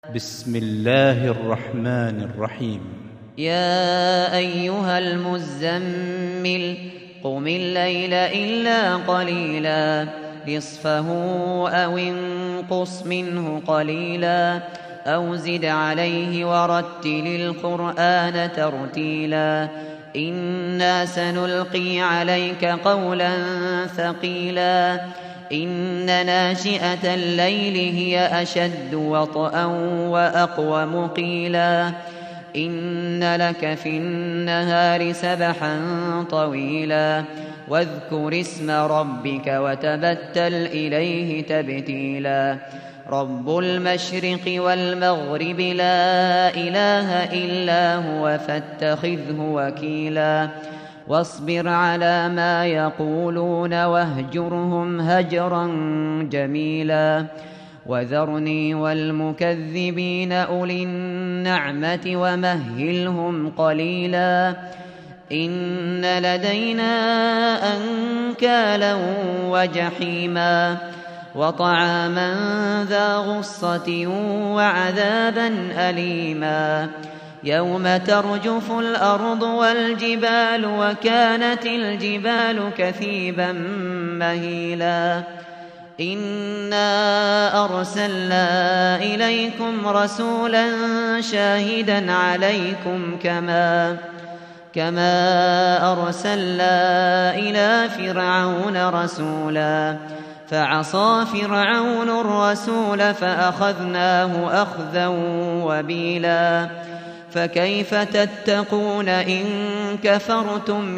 بسم الله الرحمن الرحيم. يا أيها المزمل قم الليل إلا قليلا نصفه أو انقص منه قليلا أو زد عليه ورتل القرآن ترتيلا إنا سنلقي عليك قولا ثقيلا إن ناشئة الليل هي أشد وطئا وأقوم قيلا إن لك في النهار سبحا طويلا واذكر اسم ربك وتبتل إليه تبتيلا رب المشرق والمغرب لا إله إلا هو فاتخذه وكيلا واصبر على ما يقولون واهجرهم هجرا جميلا وذرني والمكذبين أولي النعمة ومهلهم قليلا إن لدينا أنكالا وجحيما وطعاما ذا غصة وعذابا أليما يوم ترجف الأرض والجبال وكانت الجبال كثيبا مهيلا إنا أرسلنا إليكم رسولا شاهدا عليكم كما أرسلنا إلى فرعون رسولا فعصى فرعون الرسول فأخذناه أخذا وبيلا فكيف تتقون إن كفرتم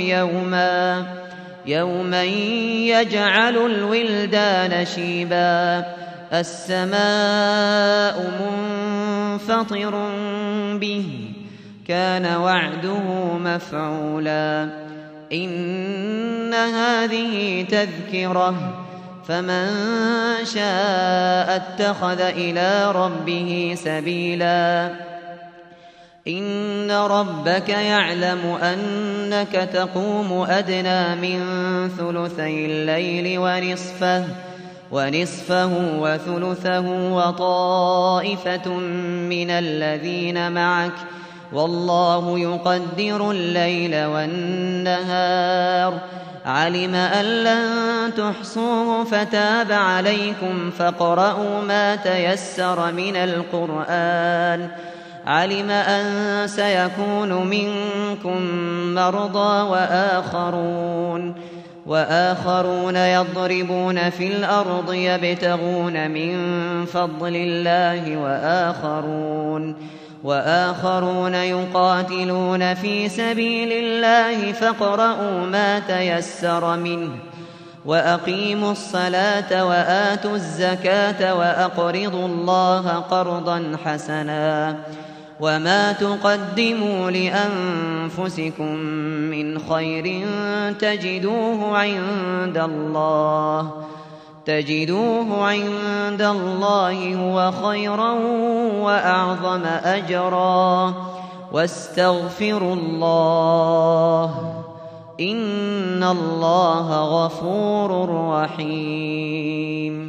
يوما يجعل الولدان شيبا السماء منفطر به كان وعده مفعولا إن هذه تذكرة فمن شاء اتخذ إلى ربه سبيلا إن ربك يعلم أنك تقوم أدنى من ثلثي الليل ونصفه وثلثه وطائفة من الذين معك والله يقدر الليل والنهار علم أن لن تحصوه فتاب عليكم فاقرؤوا ما تيسر من القرآن علم أن سيكون منكم مرضى وآخرون يضربون في الأرض يبتغون من فضل الله وآخرون يقاتلون في سبيل الله فاقرؤوا ما تيسر منه وأقيموا الصلاة وآتوا الزكاة وأقرضوا الله قرضا حسنا وما تقدموا لأنفسكم من خير تجدوه عند الله هو خيرا وأعظم أجرا واستغفروا الله إن الله غفور رحيم.